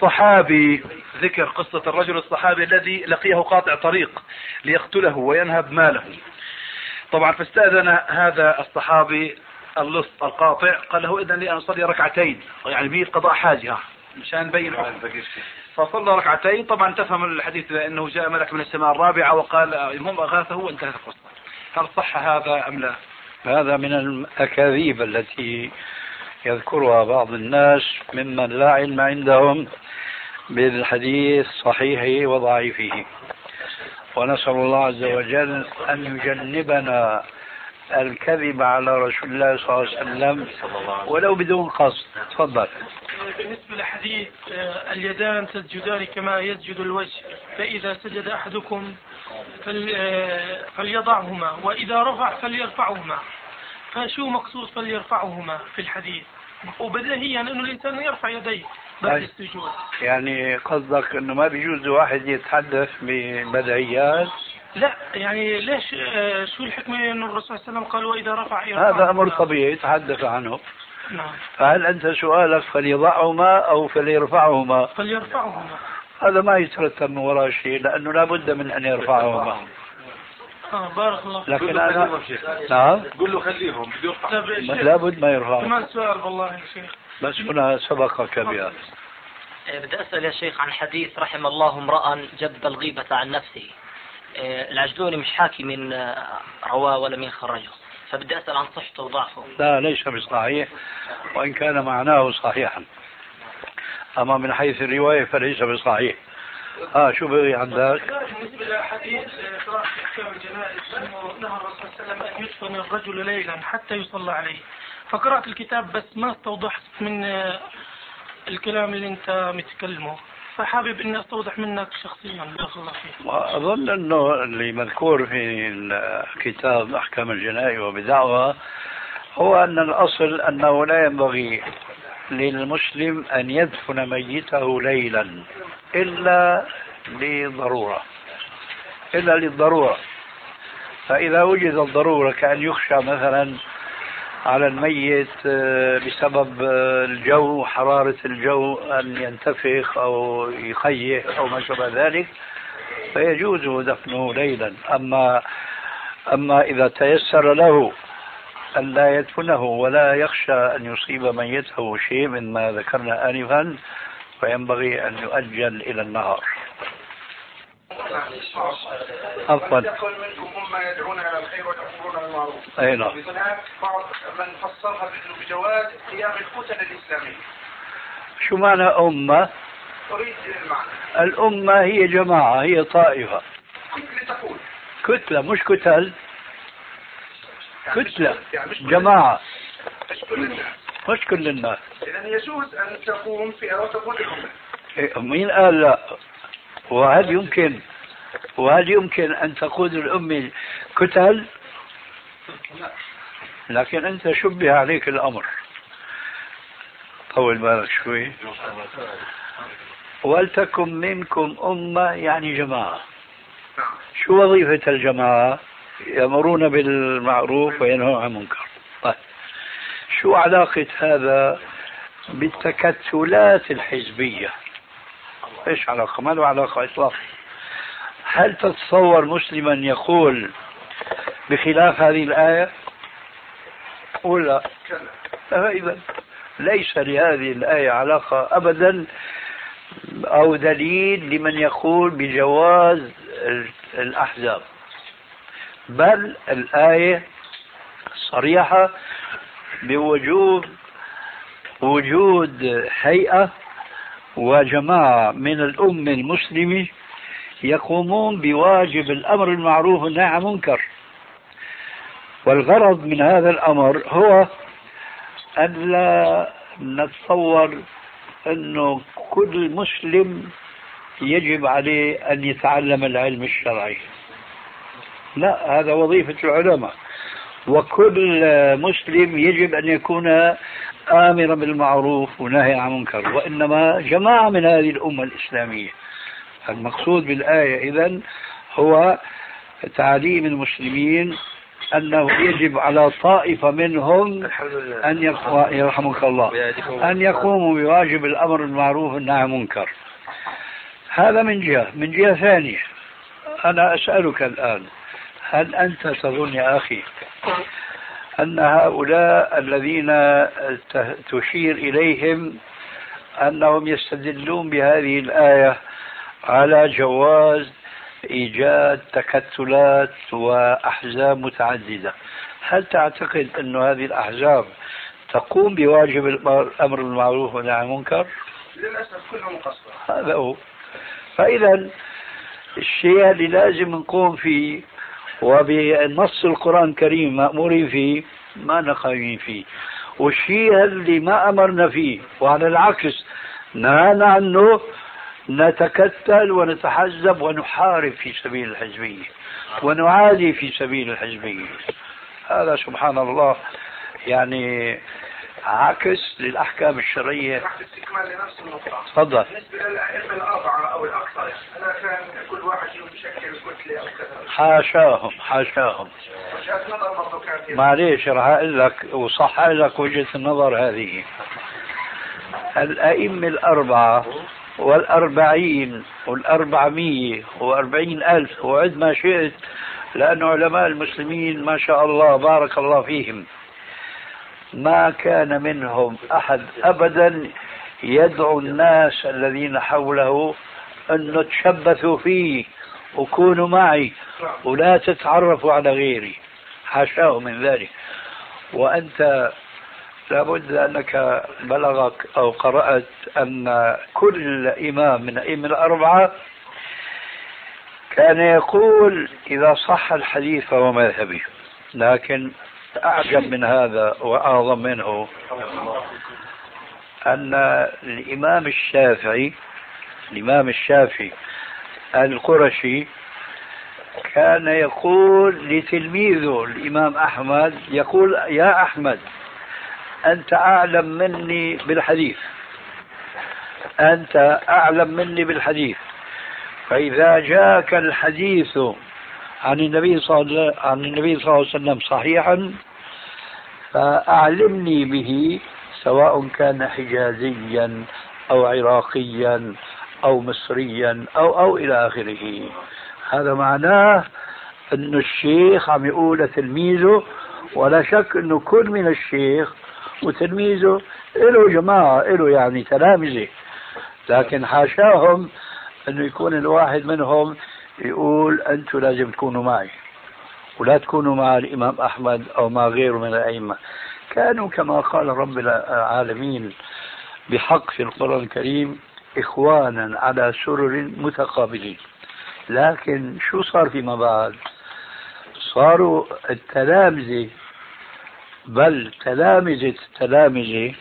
الصحابي الذي لقيه قاطع طريق ليقتله وينهب ماله. طبعا فاستأذن هذا الصحابي اللص القاطع، قال له إذن لي أن أصلي ركعتين، يعني به قضاء حاجة مشان نبين حكم. فصلى ركعتين. طبعا تفهم الحديث أنه جاء ملك من السماء الرابعة وقال هم أغاثه وانتهت القصة. هل صح هذا أم لا؟ هذا من الأكاذيب التي يذكرها بعض الناس ممن لا علم عندهم بالحديث صحيحه وضعيفه، ونسأل الله عز وجل أن يجنبنا الكذب على رسول الله صلى الله عليه وسلم ولو بدون قصد. تفضل. بالنسبة لحديث اليدان تسجدان كما يسجد الوجه، فإذا سجد أحدكم فليضعهما، وإذا رفع فليرفعهما، فشو مقصود فليرفعهما في الحديث؟ وبديهيا أنه الإنسان يرفع يديه بعد السجود. يعني قصدك أنه ما بيجوز واحد يتحدث ببدعيات؟ لا، يعني ليش شو الحكمة أنه الرسول صلى الله عليه وسلم قال وإذا رفع يرفع؟ هذا أمر طبيعي يتحدث عنه. نعم. فهل أنت سؤالك فليضعهما أو فليرفعهما؟ فليرفعهما. هذا ما يترتب من وراء شيء، لأنه لا بد من أن يرفعهما. بارك الله. لكن أنا نعم قل له خليهم لا بد ما يرفعهما. كمان سؤال والله يا شيخ، بس هنا سبقك بها. بدي أسأل يا شيخ عن حديث رحم الله امرأ جب الغيبة عن نفسه. العجلوني مش حاكي من رواه ولا من خرجه، فبدي أسأل عن صحته وضعفه. لا ليس بصحيح، وإن كان معناه صحيحا، أما من حيث الرواية فليس بصحيح. شو بغي عندك؟ بالنسبة لحديث قراءة أحكام الجنائز أنه نهى الرسول صلى الله عليه وسلم أن يدفن الرجل ليلا حتى يصلى عليه، فقرأت الكتاب بس ما استوضحت من الكلام اللي أنت متكلمه، فحابب إني أستوضح منك شخصيا. بارك الله فيك. وأظن أنه اللي مذكور في الكتاب أحكام الجنائز وبدعوة هو أن الأصل أنه لا ينبغي للمسلم أن يدفن ميته ليلا إلا للضرورة. فإذا وجد الضرورة كأن يخشى مثلا على الميت بسبب الجو، حرارة الجو، أن ينتفخ أو يخيح أو ما شابه ذلك، فيجوز دفنه ليلا. أما إذا تيسر له أن لا يدفنه ولا يخشى أن يصيب ميته شيء من ما ذكرنا آنفا، فينبغي أن يؤجل إلى النهار. عفوا. يكن منكم أمة يدعون إلى الخير ويأمرون بالمعروف. أي نعم. هناك بعض من فسرها بجواز قيام الكتل الإسلامية. شو معنى أمة؟ أريد المعنى. الأمة هي جماعة، هي طائفة. كتلة تقول. كتلة مش كتل. كتلة جماعة مش كل الناس. إذن يجوز أن تقوم فئة وتقول الأمة. مين قال لا؟ وهل يمكن أن تقود الأمة كتل؟ لكن أنت شبه عليك الأمر. طول بالك شوي. ولتكن منكم أمة يعني جماعة. شو وظيفة الجماعة؟ يأمرون بالمعروف وينهون عن المنكر. طيب شو علاقة هذا بالتكتلات الحزبية؟ ايش علاقة؟ ما له علاقة اطلاقا. هل تتصور مسلما يقول بخلاف هذه الآية؟ ولا إذا ليس لهذه الآية علاقة أبدا أو دليل لمن يقول بجواز الأحزاب، بل الآية صريحة بوجود هيئة وجماعة من الأمة المسلمة يقومون بواجب الأمر المعروف والنهي عن المنكر. والغرض من هذا الأمر هو أن لا نتصور أنه كل مسلم يجب عليه أن يتعلم العلم الشرعي، لا، هذا وظيفة العلماء. وكل مسلم يجب أن يكون آمرا بالمعروف ونهي عن المنكر، وإنما جماعة من هذه الأمة الإسلامية. المقصود بالآية إذن هو تعليم المسلمين أنه يجب على طائفة منهم أن يرحمك الله أن يقوموا بواجب الأمر بالمعروف والنهي عن المنكر. هذا من جهة. من جهة ثانية أنا أسألك الآن، هل أنت تظن يا أخي أن هؤلاء الذين تشير إليهم أنهم يستدلون بهذه الآية على جواز إيجاد تكتلات وأحزاب متعددة، هل تعتقد أن هذه الأحزاب تقوم بواجب الأمر بالمعروف والنهي عن المنكر؟ للأسف كلها مقصرة. هذا هو. فإذا الشيء اللي لازم نقوم فيه وبنص القرآن الكريم مأمورين فيه ما نقايمين فيه، والشيء اللي ما أمرنا فيه وعلى العكس نهانا عنه نتكتل ونتحزب ونحارب في سبيل الحزبية ونعادي في سبيل الحزبية. هذا سبحان الله يعني عكس للأحكام الشرعية. استكمال لنفس النقطة. تفضل. بالنسبة للأئمة الأربعة أو أو الأكثر يعني. أنا كان كل واحد فيهم يشكل كتلة أو كذا. حاشاهم وجهة نظر برضه كانت معليش راح أقول لك وصح لك وجهة النظر هذه. الأئمة الأربعة والأربعين والأربعمية وأربعين ألف وعد ما شئت، لأن علماء المسلمين ما شاء الله بارك الله فيهم ما كان منهم أحد أبدا يدعو الناس الذين حوله أن تشبثوا فيه وكونوا معي ولا تتعرفوا على غيري، حاشاه من ذلك. وأنت لابد أنك بلغك أو قرأت أن كل إمام من الأئمة الأربعة كان يقول إذا صح الحديث فهو مذهبي. لكن أعجب من هذا وأعظم منه أن الإمام الشافعي القرشي كان يقول لتلميذه الإمام أحمد، يقول يا أحمد أنت أعلم مني بالحديث، فإذا جاءك الحديث عن النبي صلى الله عليه وسلم صحيحا فأعلمني به، سواء كان حجازيا أو عراقيا أو مصريا أو إلى آخره. هذا معناه أن الشيخ عم يقول لتلميذه، ولا شك أنه كل من الشيخ وتلميذه له جماعة له يعني تلامذة، لكن حاشاهم أنه يكون الواحد منهم يقول أنتم لازم تكونوا معي ولا تكونوا مع الإمام أحمد أو مع غيره من الأئمة. كانوا كما قال رب العالمين بحق في القرآن الكريم إخوانا على سرر متقابلين. لكن شو صار فيما بعد؟ صاروا التلامذة بل تلامذة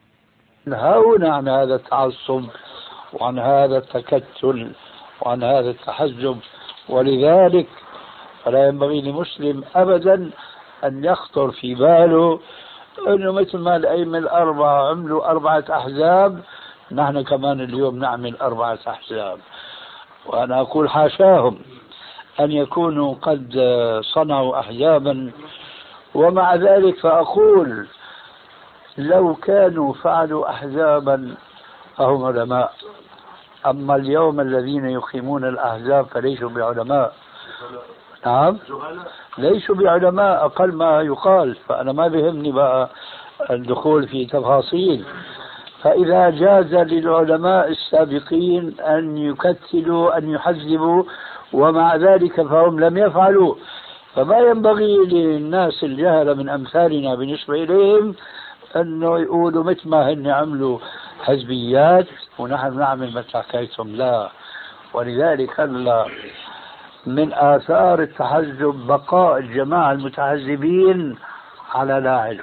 نهون عن هذا التعصب وعن هذا التكتل وعن هذا التحزب. ولذلك فلا ينبغي لمسلم أبدا أن يخطر في باله أنه مثل ما الأئمة الأربعة عملوا 4 أحزاب نحن كمان اليوم نعمل 4 أحزاب. وأنا أقول حاشاهم أن يكونوا قد صنعوا أحزابا، ومع ذلك فأقول لو كانوا فعلوا أحزابا فهم علماء. أما اليوم الذين يقيمون الأحزاب فليسوا بعلماء. نعم ليسوا بعلماء أقل ما يقال. فأنا ما بهمني بقى الدخول في تفاصيل. فإذا جاز للعلماء السابقين أن يكتلوا أن يحزبوا ومع ذلك فهم لم يفعلوا، فما ينبغي للناس الجهلة من أمثالنا بالنسبة إليهم أنه يقولوا مثل ما هن عملوا حزبيات ونحن نعمل مثل حكايتهم. لا. ولذلك هلا من آثار التحزب بقاء الجماعة المتحزبين على لا علم،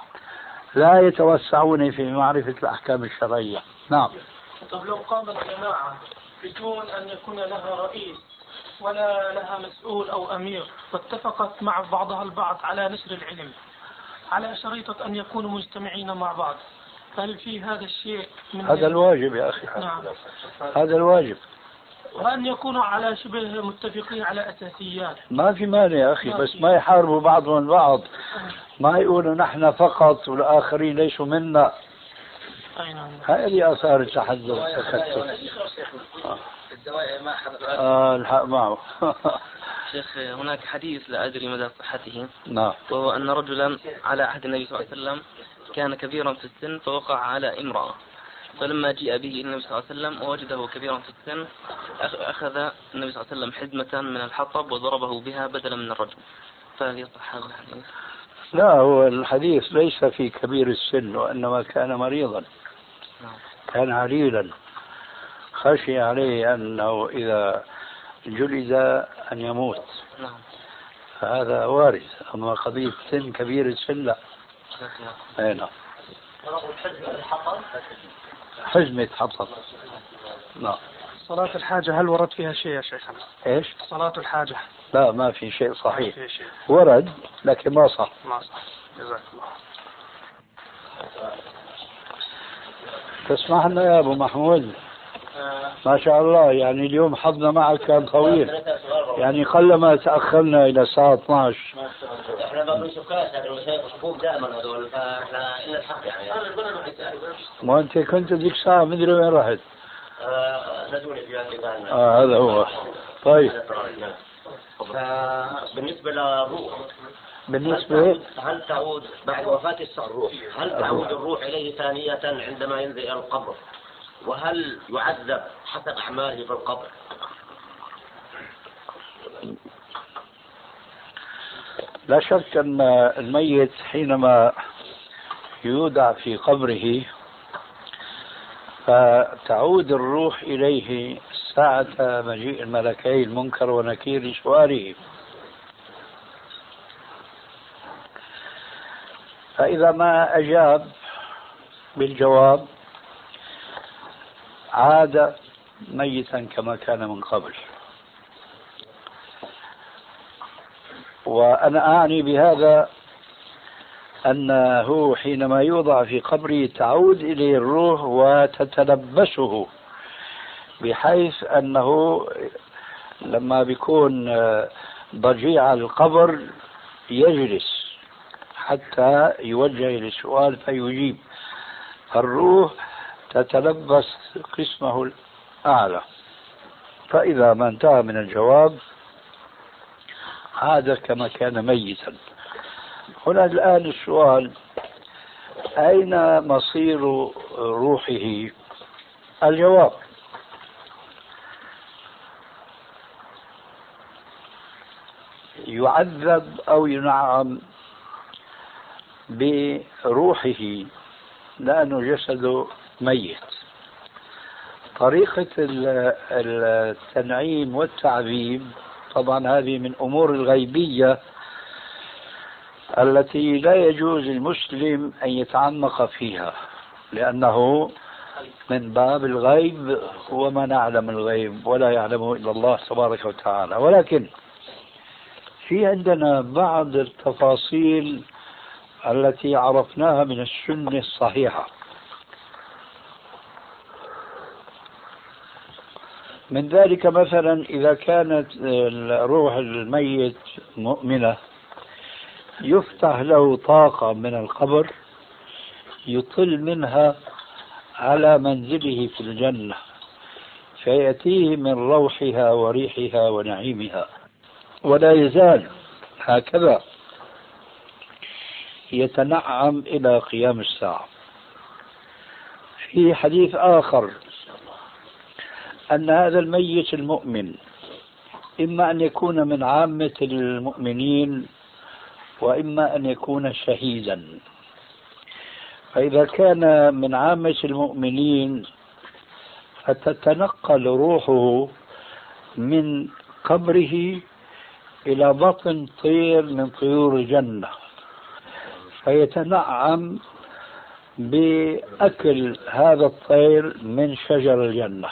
لا يتوسعون في معرفة الأحكام الشرعية. نعم. طب لو قامت جماعة بدون أن يكون لها رئيس ولا لها مسؤول أو أمير واتفقت مع بعضها البعض على نشر العلم على شريطة أن يكونوا مجتمعين مع بعض، هل في هذا الشيء من هذا الواجب يا أخي؟ نعم. هذا الواجب. وأن يكونوا على شبه متفقين على أساسيات. ما في مانع يا أخي، بس ما يحاربوا بعضهم البعض، ما يقولوا نحن فقط والآخرين ليسوا منا. هذه آثار التحزب والتكتل. الحق معه. شيخ هناك حديث لا أدري مدى صحته. نعم. وهو أن رجلا على عهد النبي صلى الله عليه وسلم كان كبيرا في السن فوقع على امرأة، فلما جاء به إلى النبي صلى الله عليه وسلم ووجده كبيرا في السن أخذ النبي صلى الله عليه وسلم حزمة من الحطب وضربه بها بدلا من الرجل، فهل يصح هذا الحديث؟ لا، هو الحديث ليس في كبير السن، وإنما كان مريضا، كان عليلا خشي عليه أنه إذا جلد أن يموت. فهذا وارد. أما قضية سن كبير السن لا. نعم. حزمة حطب. نعم. صلاة الحاجة هل ورد فيها شيء يا شيخنا؟ ايش؟ صلاة الحاجة. لا، ما في شيء صحيح. ورد لكن ما صح. ما صح. جزاك الله. تسمح لنا يا أبو محمود ما شاء الله، يعني اليوم حظنا معك كان طويل، يعني قلما تأخرنا إلى الساعة 12. احنا ما بنشوفكاش، لكن المشايخ يشوفوك دائما هذول، فاحنا إلنا الحق يعني. ما أنت كنت ذيك الساعة مدري وين رحت. نزولي في هذا هو. طيب. بالنسبة للروح، هل تعود بعد وفاة الروح، هل تعود الروح إليه ثانية عندما ينزل إلى القبر؟ وهل يعذب حسب أعماله في القبر؟ لا شك أن الميت حينما يودع في قبره فتعود الروح إليه ساعة مجيء الملكين المنكر ونكير لسؤاله. فإذا ما أجاب بالجواب عاد ميتا كما كان من قبل. وأنا أعني بهذا أنه حينما يوضع في قبره تعود إليه الروح وتتلبسه، بحيث أنه لما بيكون ضجيع القبر يجلس حتى يوجه للسؤال فيجيب. الروح تتلبس قسمه الأعلى، فإذا ما انتهى من الجواب عاد كما كان ميتا. هنا الآن السؤال: أين مصير روحه؟ الجواب: يعذب أو ينعم بروحه لأنه جسده ميت. طريقة التنعيم والتعذيب طبعا هذه من أمور الغيبية التي لا يجوز المسلم أن يتعمق فيها، لأنه من باب الغيب وما نعلم الغيب ولا يعلمه إلا الله تبارك وتعالى. ولكن في عندنا بعض التفاصيل التي عرفناها من السنة الصحيحة. من ذلك مثلا إذا كانت روح الميت مؤمنة يفتح له طاقة من القبر يطل منها على منزله في الجنة، فيأتيه من روحها وريحها ونعيمها، ولا يزال هكذا يتنعم إلى قيام الساعة. في حديث آخر أن هذا الميت المؤمن إما أن يكون من عامة المؤمنين وإما أن يكون شهيدا. فإذا كان من عامة المؤمنين فتتنقل روحه من قبره إلى بطن طير من طيور الجنة، فيتنعم بأكل هذا الطير من شجر الجنة.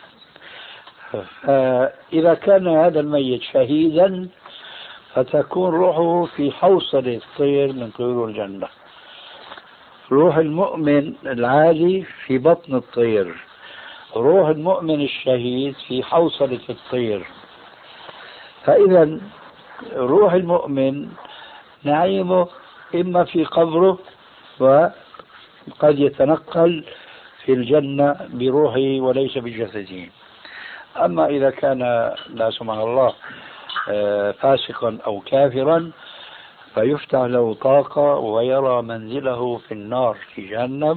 فإذا كان هذا الميت شهيدا فتكون روحه في حوصلة الطير من طيور الجنة. روح المؤمن العادي في بطن الطير، روح المؤمن الشهيد في حوصلة الطير. فإذا روح المؤمن نعيمه إما في قبره وقد يتنقل في الجنة بروحه وليس بجسده. أما إذا كان لا سمح الله فاسقا أو كافرا فيفتح له طاقة ويرى منزله في النار في جهنم،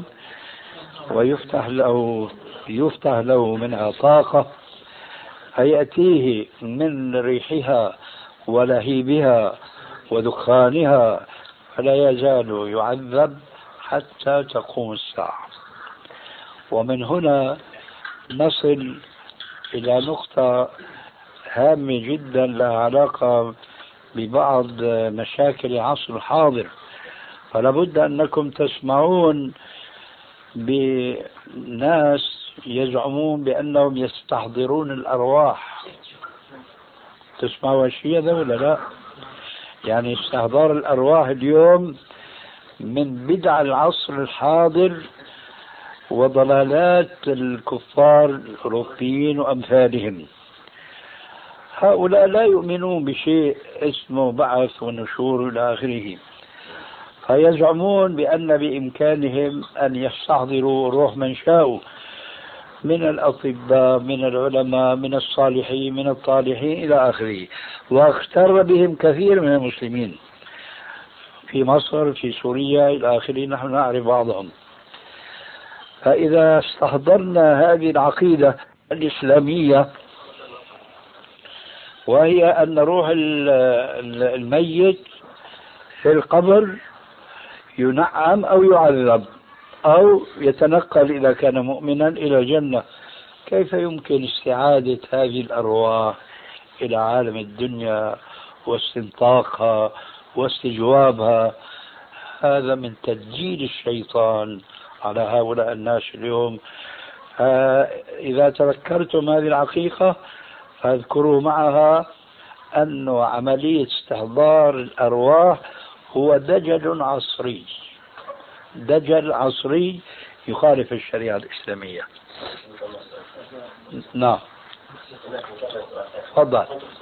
ويفتح له منها طاقة فيأتيه من ريحها ولهيبها ودخانها، فلا يزال يعذب حتى تقوم الساعة. ومن هنا نصل إلى نقطة هامة جدا لها علاقة ببعض مشاكل العصر الحاضر. فلا بد أنكم تسمعون بناس يزعمون بأنهم يستحضرون الأرواح. تسمعوا الشيء هذا ولا لا؟ يعني استحضار الأرواح اليوم من بدع العصر الحاضر وضلالات الكفار الأوروبيين وأمثالهم. هؤلاء لا يؤمنون بشيء اسمه بعث ونشور إلى آخره، فيزعمون بأن بإمكانهم أن يستحضروا روح من شاءوا من الأطباء، من العلماء، من الصالحين، من الطالحين إلى آخره. واغتر بهم كثير من المسلمين في مصر، في سوريا إلى آخره، نحن نعرف بعضهم. فإذا استحضرنا هذه العقيدة الإسلامية، وهي أن روح الميت في القبر ينعم أو يعذب أو يتنقل إذا كان مؤمنا إلى الجنة، كيف يمكن استعادة هذه الأرواح إلى عالم الدنيا واستنطاقها واستجوابها؟ هذا من تدجيل الشيطان على هؤلاء الناس اليوم. إذا تذكرتم هذه الحقيقة فاذكروا معها أن عملية استحضار الأرواح هو دجل عصري، دجل عصري يخالف الشريعة الإسلامية. نعم، تفضل.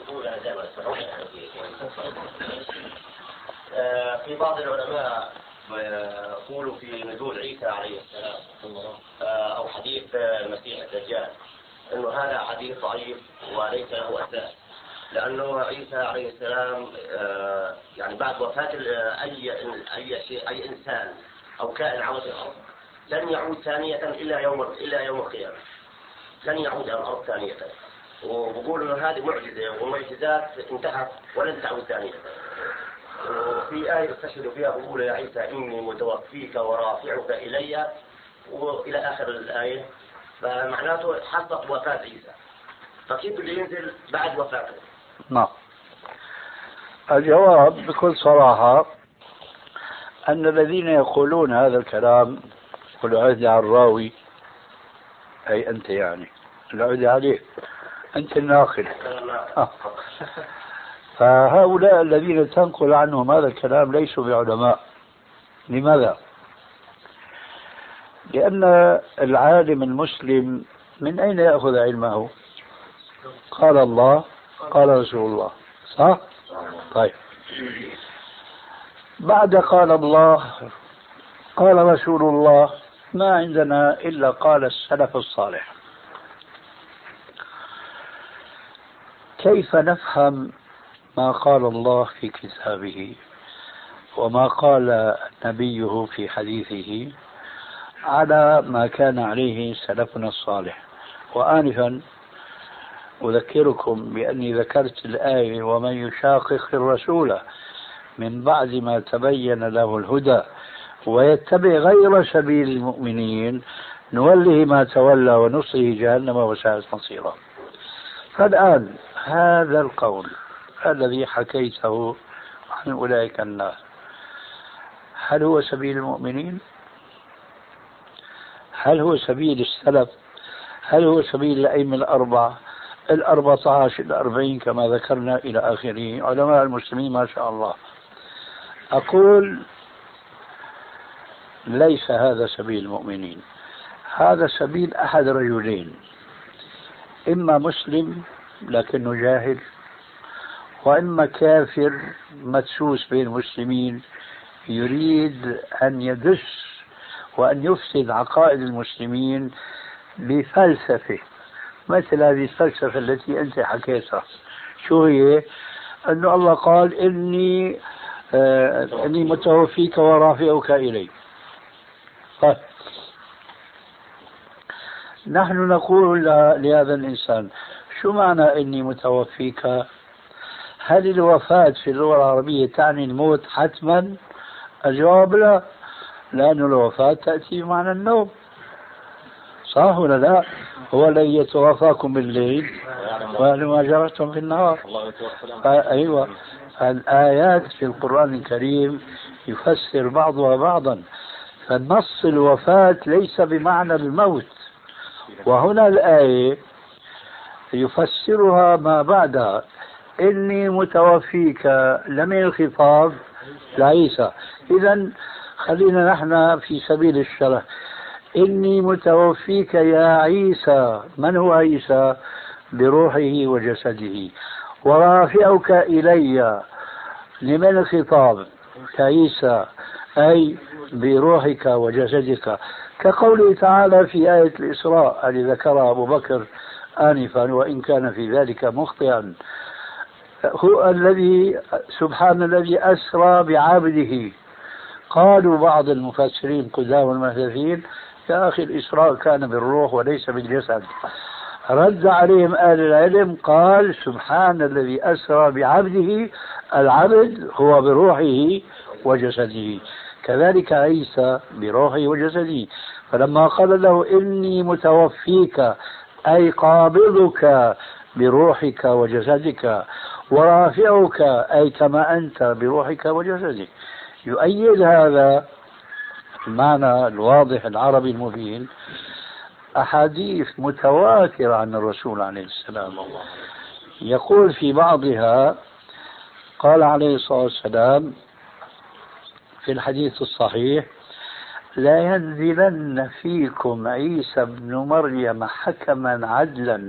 في بعض العلماء يقولوا في نزول عيسى عليه السلام أو حديث المسيح الدجال أنه هذا حديث ضعيف وليس له أساس، لأنه عيسى عليه السلام يعني بعد وفاة أي إنسان أو كائن على الأرض لن يعود ثانية إلا يوم القيامة، لن يعود على الأرض ثانية. وبقول أن هذه معجزة والمعجزات انتهت ولن تعود ثانية. وفي آية استشهدوا فيها بقول يا عيسى إني متوفيك ورافعك إلي وإلى آخر الآية، فمعناته حصلت وفاة عيسى، فكيف اللي ينزل بعد وفاته؟ نعم، الجواب بكل صراحة أن الذين يقولون هذا الكلام والعهد على الراوي، أي أنت يعني العهد عليه، أنت الناقل. فهؤلاء الذين تنقل عنهم هذا الكلام ليسوا بعلماء. لماذا؟ لأن العالم المسلم من أين يأخذ علمه؟ قال الله قال رسول الله، صح؟ طيب، بعد قال الله قال رسول الله ما عندنا إلا قال السلف الصالح. كيف نفهم ما قال الله في كتابه وما قال نبيه في حديثه على ما كان عليه سلفنا الصالح؟ وآنفا أذكركم بأني ذكرت الآية ومن يشاقق الرسول من بعد ما تبين له الهدى ويتبع غير سبيل المؤمنين نوله ما تولى ونصله جهنم وساءت مصيرا. فالآن هذا القول الذي حكيته عن أولئك الناس هل هو سبيل المؤمنين؟ هل هو سبيل السلف؟ هل هو سبيل الأئمة الأربعة 14 40 كما ذكرنا إلى آخره علماء المسلمين ما شاء الله؟ أقول ليس هذا سبيل المؤمنين، هذا سبيل أحد رجلين، إما مسلم لكنه جاهل، وإما كافر مدسوس بين المسلمين يريد أن يدس وأن يفسد عقائد المسلمين بفلسفة مثل هذه الفلسفة التي أنت حكيتها. شو هي؟ أن الله قال إني متوفيك ورافعك إلي. طيب، نحن نقول لهذا الإنسان شو معنى إني متوفيك؟ هل الوفاة في اللغة العربية تعني الموت حتما؟ الجواب لا، لأن الوفاة تأتي معنى النوم، صح ولا لا؟ هو الذي يتوفاكم بالليل ويعلم ما جرتم في النهار. أيوة، الآيات في القرآن الكريم يفسر بعضها بعضا، فالنص الوفاة ليس بمعنى الموت، وهنا الآية يفسرها ما بعدها إني متوفيك لمن الخطاب لعيسى. إذن خلينا نحن في سبيل الشرح، إني متوفيك يا عيسى. من هو عيسى؟ بروحه وجسده. ورافعك إلي. لمن الخطاب؟ كعيسى، أي بروحك وجسدك، كقوله تعالى في آية الإسراء التي ذكرها أبو بكر آنفا وإن كان في ذلك مخطئا. هو الذي سبحان الذي أسرى بعبده. قالوا بعض المفسرين قدام المحدثين يا أخي الإسراء كان بالروح وليس بالجسد. رد عليهم أهل العلم قال سبحان الذي أسرى بعبده، العبد هو بروحه وجسده، كذلك عيسى بروحه وجسده. فلما قال له إني متوفيك أي قابضك بروحك وجسدك، ورافعك أي كما أنت بروحك وجسدك، يؤيد هذا المعنى الواضح العربي المبين أحاديث متواترة عن الرسول عليه السلام. يقول في بعضها قال عليه الصلاة والسلام في الحديث الصحيح لا ينزلن فيكم عيسى بن مريم حكما عدلا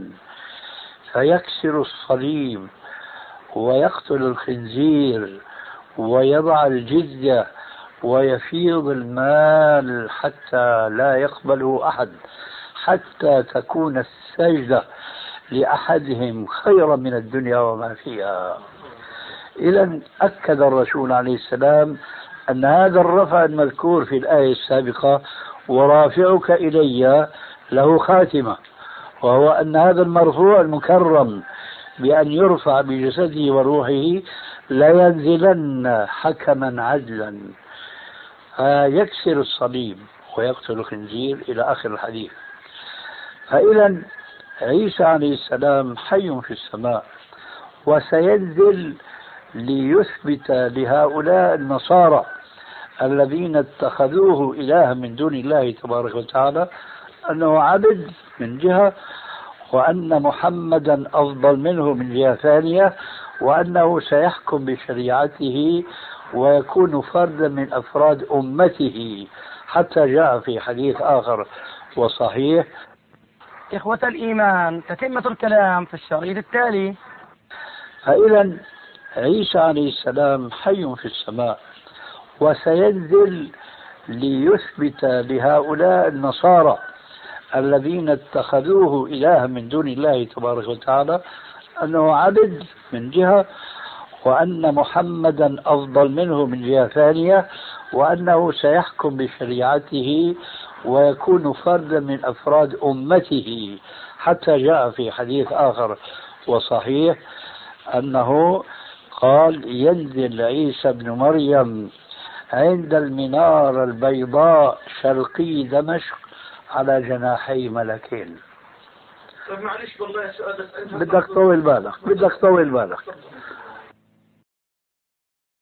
فيكسر الصليب ويقتل الخنزير ويضع الجزية ويفيض المال حتى لا يقبله أحد، حتى تكون السجدة لأحدهم خيرا من الدنيا وما فيها. إذن أكد الرسول عليه السلام أن هذا الرفع المذكور في الآية السابقة ورافعك إلي له خاتمة، وهو أن هذا المرفوع المكرم بأن يرفع بجسده وروحه لا ينزلن حكما عدلا يكسر الصليب ويقتل الخنزير إلى آخر الحديث. فإذا عيسى عليه السلام حي في السماء وسينزل ليثبت لهؤلاء النصارى الذين اتخذوه إلها من دون الله تبارك وتعالى أنه عبد من جهة، وأن محمدا أفضل منه من جهة ثانية، وأنه سيحكم بشريعته ويكون فردا من أفراد أمته، حتى جاء في حديث آخر وصحيح. إخوة الإيمان، تتمة الكلام في الشريط التالي. فإذا عيسى عليه السلام حي في السماء وسينزل ليثبت لهؤلاء النصارى الذين اتخذوه إلها من دون الله تبارك وتعالى أنه عبد من جهة، وأن محمدا أفضل منه من جهة ثانية، وأنه سيحكم بشريعته ويكون فردا من أفراد أمته، حتى جاء في حديث آخر وصحيح أنه قال ينزل عيسى بن مريم عند المنارة البيضاء شرقي دمشق على جناحي ملكين. طيب معلش والله سؤال بدك طول بالك